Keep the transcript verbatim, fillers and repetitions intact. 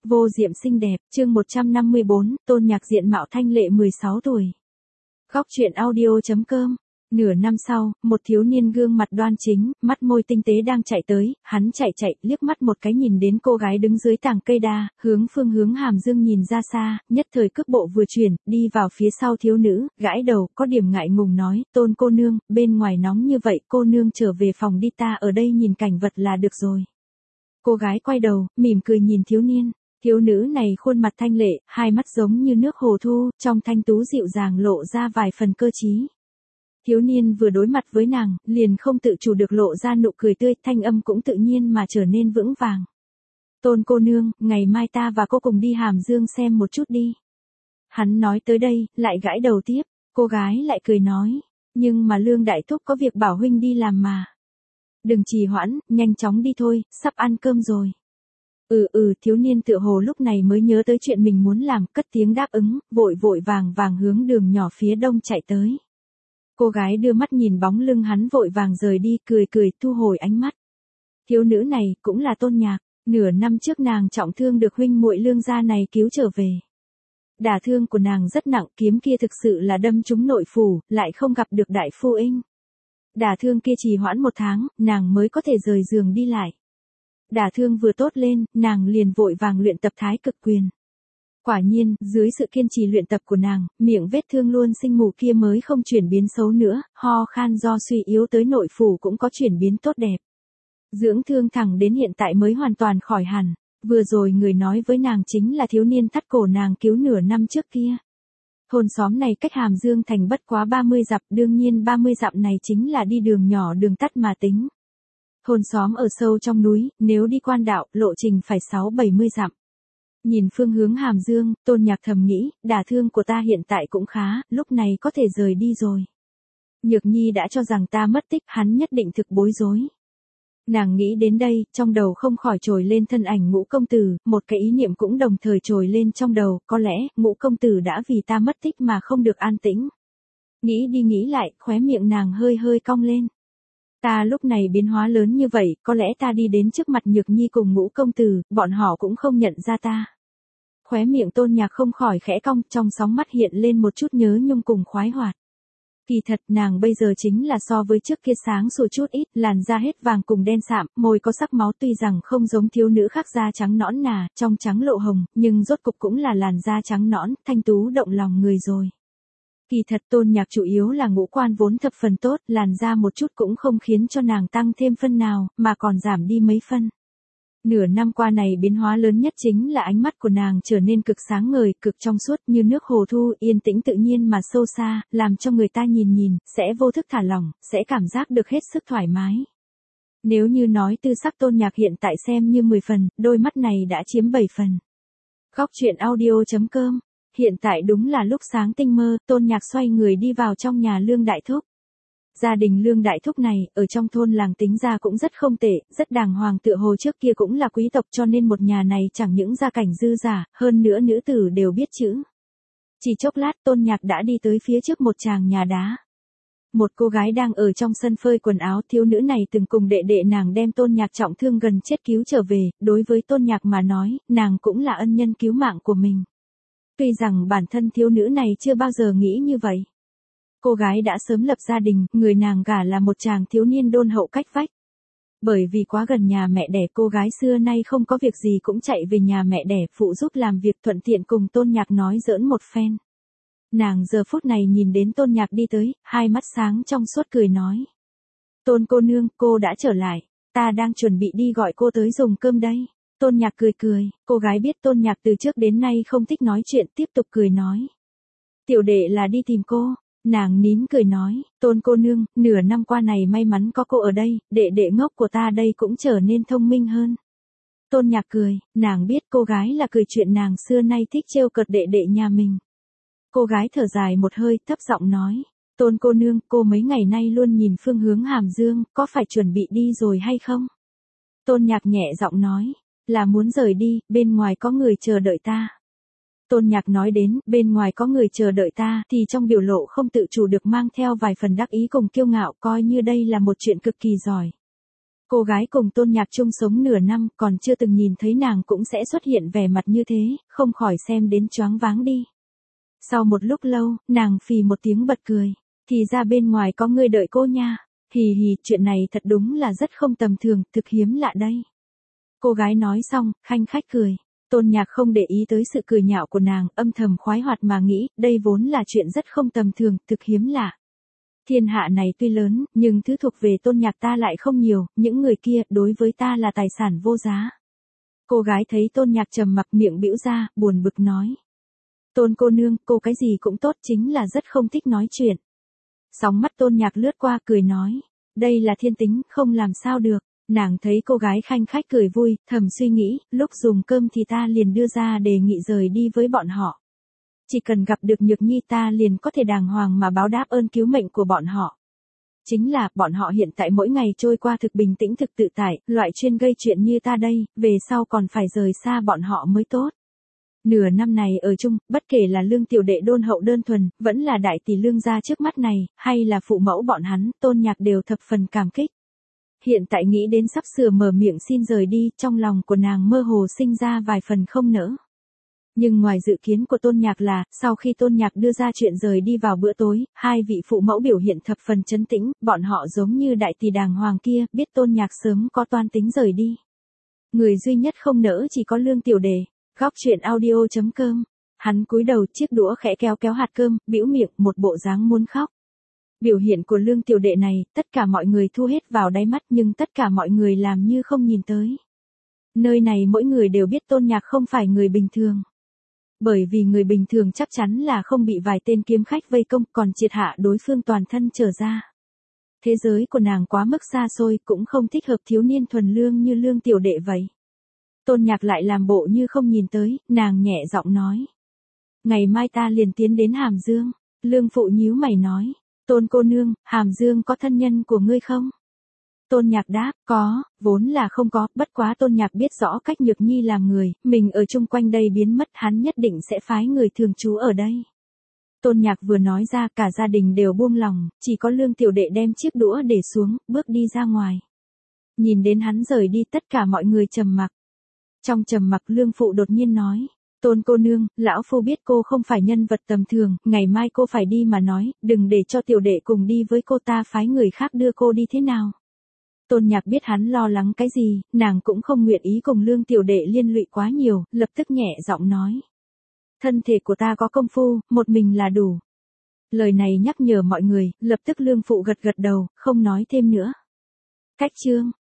Vô diệm xinh đẹp, chương một trăm năm mươi bốn, Tôn Nhạc diện mạo thanh lệ mười sáu tuổi. Góc truyện audio.com. Nửa năm sau, một thiếu niên gương mặt đoan chính, mắt môi tinh tế đang chạy tới, hắn chạy chạy, liếc mắt một cái nhìn đến cô gái đứng dưới tàng cây đa, hướng phương hướng Hàm Dương nhìn ra xa, nhất thời cước bộ vừa chuyển, đi vào phía sau thiếu nữ, gãi đầu, có điểm ngại ngùng nói, Tôn cô nương, bên ngoài nóng như vậy, cô nương trở về phòng đi, ta ở đây nhìn cảnh vật là được rồi. Cô gái quay đầu, mỉm cười nhìn thiếu niên. Thiếu nữ này khuôn mặt thanh lệ, hai mắt giống như nước hồ thu, trong thanh tú dịu dàng lộ ra vài phần cơ trí. Thiếu niên vừa đối mặt với nàng, liền không tự chủ được lộ ra nụ cười tươi, thanh âm cũng tự nhiên mà trở nên vững vàng. Tôn cô nương, ngày mai ta và cô cùng đi Hàm Dương xem một chút đi. Hắn nói tới đây, lại gãi đầu tiếp, cô gái lại cười nói, nhưng mà Lương Đại Thúc có việc bảo huynh đi làm mà. Đừng trì hoãn, nhanh chóng đi thôi, sắp ăn cơm rồi. Ừ ừ, thiếu niên tựa hồ lúc này mới nhớ tới chuyện mình muốn làm, cất tiếng đáp ứng, vội vội vàng vàng hướng đường nhỏ phía đông chạy tới. Cô gái đưa mắt nhìn bóng lưng hắn vội vàng rời đi, cười cười, thu hồi ánh mắt. Thiếu nữ này, cũng là Tôn Nhạc, nửa năm trước nàng trọng thương được huynh muội Lương gia này cứu trở về. Đả thương của nàng rất nặng, kiếm kia thực sự là đâm trúng nội phủ, lại không gặp được đại phu inh. Đả thương kia trì hoãn một tháng, nàng mới có thể rời giường đi lại. Đả thương vừa tốt lên, nàng liền vội vàng luyện tập thái cực quyền. Quả nhiên, dưới sự kiên trì luyện tập của nàng, miệng vết thương luôn sinh mù kia mới không chuyển biến xấu nữa, ho khan do suy yếu tới nội phủ cũng có chuyển biến tốt đẹp. Dưỡng thương thẳng đến hiện tại mới hoàn toàn khỏi hẳn, vừa rồi người nói với nàng chính là thiếu niên thắt cổ nàng cứu nửa năm trước kia. Thôn xóm này cách Hàm Dương thành bất quá ba mươi dặm, đương nhiên ba mươi dặm này chính là đi đường nhỏ đường tắt mà tính. Thôn xóm ở sâu trong núi, nếu đi quan đạo, lộ trình phải sáu bảy mươi dặm. Nhìn phương hướng Hàm Dương, Tôn Nhạc thầm nghĩ, đả thương của ta hiện tại cũng khá, lúc này có thể rời đi rồi. Nhược Nhi đã cho rằng ta mất tích, hắn nhất định thực bối rối. Nàng nghĩ đến đây, trong đầu không khỏi trồi lên thân ảnh Ngũ công tử, một cái ý niệm cũng đồng thời trồi lên trong đầu, có lẽ, Ngũ công tử đã vì ta mất tích mà không được an tĩnh. Nghĩ đi nghĩ lại, khóe miệng nàng hơi hơi cong lên. Ta lúc này biến hóa lớn như vậy, có lẽ ta đi đến trước mặt Nhược Nhi cùng Ngũ công tử, bọn họ cũng không nhận ra ta. Khóe miệng Tôn Nhạc không khỏi khẽ cong, trong sóng mắt hiện lên một chút nhớ nhung cùng khoái hoạt. Kỳ thật nàng bây giờ chính là so với trước kia sáng sủa chút ít, làn da hết vàng cùng đen sạm, môi có sắc máu, tuy rằng không giống thiếu nữ khác da trắng nõn nà, trong trắng lộ hồng, nhưng rốt cục cũng là làn da trắng nõn, thanh tú động lòng người rồi. Kỳ thật Tôn Nhạc chủ yếu là ngũ quan vốn thập phần tốt, làn da một chút cũng không khiến cho nàng tăng thêm phân nào, mà còn giảm đi mấy phân. Nửa năm qua này biến hóa lớn nhất chính là ánh mắt của nàng trở nên cực sáng ngời, cực trong suốt như nước hồ thu, yên tĩnh tự nhiên mà sâu xa, làm cho người ta nhìn nhìn, sẽ vô thức thả lỏng, sẽ cảm giác được hết sức thoải mái. Nếu như nói tư sắc Tôn Nhạc hiện tại xem như mười phần, đôi mắt này đã chiếm bảy phần. Góc truyện audio.com. Hiện tại đúng là lúc sáng tinh mơ, Tôn Nhạc xoay người đi vào trong nhà Lương Đại Thúc. Gia đình Lương Đại Thúc này, ở trong thôn làng tính ra cũng rất không tệ, rất đàng hoàng, tựa hồ trước kia cũng là quý tộc, cho nên một nhà này chẳng những gia cảnh dư giả, hơn nữa nữ tử đều biết chữ. Chỉ chốc lát Tôn Nhạc đã đi tới phía trước một tràng nhà đá. Một cô gái đang ở trong sân phơi quần áo, thiếu nữ này từng cùng đệ đệ nàng đem Tôn Nhạc trọng thương gần chết cứu trở về, đối với Tôn Nhạc mà nói, nàng cũng là ân nhân cứu mạng của mình. Tuy rằng bản thân thiếu nữ này chưa bao giờ nghĩ như vậy. Cô gái đã sớm lập gia đình, người nàng gả là một chàng thiếu niên đôn hậu cách vách. Bởi vì quá gần nhà mẹ đẻ, cô gái xưa nay không có việc gì cũng chạy về nhà mẹ đẻ phụ giúp làm việc, thuận tiện cùng Tôn Nhạc nói giỡn một phen. Nàng giờ phút này nhìn đến Tôn Nhạc đi tới, hai mắt sáng trong suốt cười nói. Tôn cô nương, cô đã trở lại, ta đang chuẩn bị đi gọi cô tới dùng cơm đây. Tôn Nhạc cười cười, cô gái biết Tôn Nhạc từ trước đến nay không thích nói chuyện, tiếp tục cười nói. Tiểu đệ là đi tìm cô. Nàng nín cười nói, Tôn cô nương, nửa năm qua này may mắn có cô ở đây, đệ đệ ngốc của ta đây cũng trở nên thông minh hơn. Tôn Nhạc cười, nàng biết cô gái là cười chuyện nàng xưa nay thích trêu cợt đệ đệ nhà mình. Cô gái thở dài một hơi, thấp giọng nói, Tôn cô nương, cô mấy ngày nay luôn nhìn phương hướng Hàm Dương, có phải chuẩn bị đi rồi hay không? Tôn Nhạc nhẹ giọng nói, là muốn rời đi, bên ngoài có người chờ đợi ta. Tôn Nhạc nói đến, bên ngoài có người chờ đợi ta, thì trong biểu lộ không tự chủ được mang theo vài phần đắc ý cùng kiêu ngạo, coi như đây là một chuyện cực kỳ giỏi. Cô gái cùng Tôn Nhạc chung sống nửa năm còn chưa từng nhìn thấy nàng cũng sẽ xuất hiện vẻ mặt như thế, không khỏi xem đến choáng váng đi. Sau một lúc lâu, nàng phì một tiếng bật cười. Thì ra bên ngoài có người đợi cô nha. Hì hì, chuyện này thật đúng là rất không tầm thường, thực hiếm lạ đây. Cô gái nói xong, khanh khách cười. Tôn Nhạc không để ý tới sự cười nhạo của nàng, âm thầm khoái hoạt mà nghĩ, đây vốn là chuyện rất không tầm thường, thực hiếm lạ. Thiên hạ này tuy lớn, nhưng thứ thuộc về Tôn Nhạc ta lại không nhiều, những người kia đối với ta là tài sản vô giá. Cô gái thấy Tôn Nhạc trầm mặc miệng bĩu ra, buồn bực nói. Tôn cô nương, cô cái gì cũng tốt chính là rất không thích nói chuyện. Sóng mắt Tôn Nhạc lướt qua cười nói, đây là thiên tính, không làm sao được. Nàng thấy cô gái khanh khách cười vui, thầm suy nghĩ, lúc dùng cơm thì ta liền đưa ra đề nghị rời đi với bọn họ. Chỉ cần gặp được Nhược Nhi ta liền có thể đàng hoàng mà báo đáp ơn cứu mệnh của bọn họ. Chính là, bọn họ hiện tại mỗi ngày trôi qua thực bình tĩnh thực tự tại, loại chuyên gây chuyện như ta đây, về sau còn phải rời xa bọn họ mới tốt. Nửa năm này ở chung, bất kể là Lương tiểu đệ đôn hậu đơn thuần, vẫn là đại tỷ Lương gia trước mắt này, hay là phụ mẫu bọn hắn, Tôn Nhạc đều thập phần cảm kích. Hiện tại nghĩ đến sắp sửa mở miệng xin rời đi, trong lòng của nàng mơ hồ sinh ra vài phần không nỡ. Nhưng ngoài dự kiến của Tôn Nhạc là, sau khi Tôn Nhạc đưa ra chuyện rời đi vào bữa tối, hai vị phụ mẫu biểu hiện thập phần trấn tĩnh, bọn họ giống như đại tỷ đàng hoàng kia, biết Tôn Nhạc sớm có toan tính rời đi. Người duy nhất không nỡ chỉ có Lương tiểu đệ. Góc truyện audio chấm com. Hắn cúi đầu, chiếc đũa khẽ kéo kéo hạt cơm, bĩu miệng, một bộ dáng muốn khóc. Biểu hiện của Lương tiểu đệ này, tất cả mọi người thu hết vào đáy mắt nhưng tất cả mọi người làm như không nhìn tới. Nơi này mỗi người đều biết Tôn Nhạc không phải người bình thường. Bởi vì người bình thường chắc chắn là không bị vài tên kiếm khách vây công, còn triệt hạ đối phương toàn thân trở ra. Thế giới của nàng quá mức xa xôi, cũng không thích hợp thiếu niên thuần lương như Lương tiểu đệ vậy. Tôn Nhạc lại làm bộ như không nhìn tới, nàng nhẹ giọng nói. Ngày mai ta liền tiến đến Hàm Dương. Lương phụ nhíu mày nói. Tôn cô nương, Hàm Dương có thân nhân của ngươi không? Tôn Nhạc đáp, có, vốn là không có, bất quá Tôn Nhạc biết rõ cách Nhược Nhi làm người, mình ở chung quanh đây biến mất hắn nhất định sẽ phái người thường trú ở đây. Tôn Nhạc vừa nói ra cả gia đình đều buông lòng, chỉ có Lương tiểu đệ đem chiếc đũa để xuống, bước đi ra ngoài. Nhìn đến hắn rời đi tất cả mọi người trầm mặc. Trong trầm mặc Lương phụ đột nhiên nói, Tôn cô nương, lão phu biết cô không phải nhân vật tầm thường, ngày mai cô phải đi mà nói, đừng để cho tiểu đệ cùng đi với cô, ta phái người khác đưa cô đi thế nào. Tôn Nhạc biết hắn lo lắng cái gì, nàng cũng không nguyện ý cùng Lương tiểu đệ liên lụy quá nhiều, lập tức nhẹ giọng nói. Thân thể của ta có công phu, một mình là đủ. Lời này nhắc nhở mọi người, lập tức Lương phụ gật gật đầu, không nói thêm nữa. Cách chương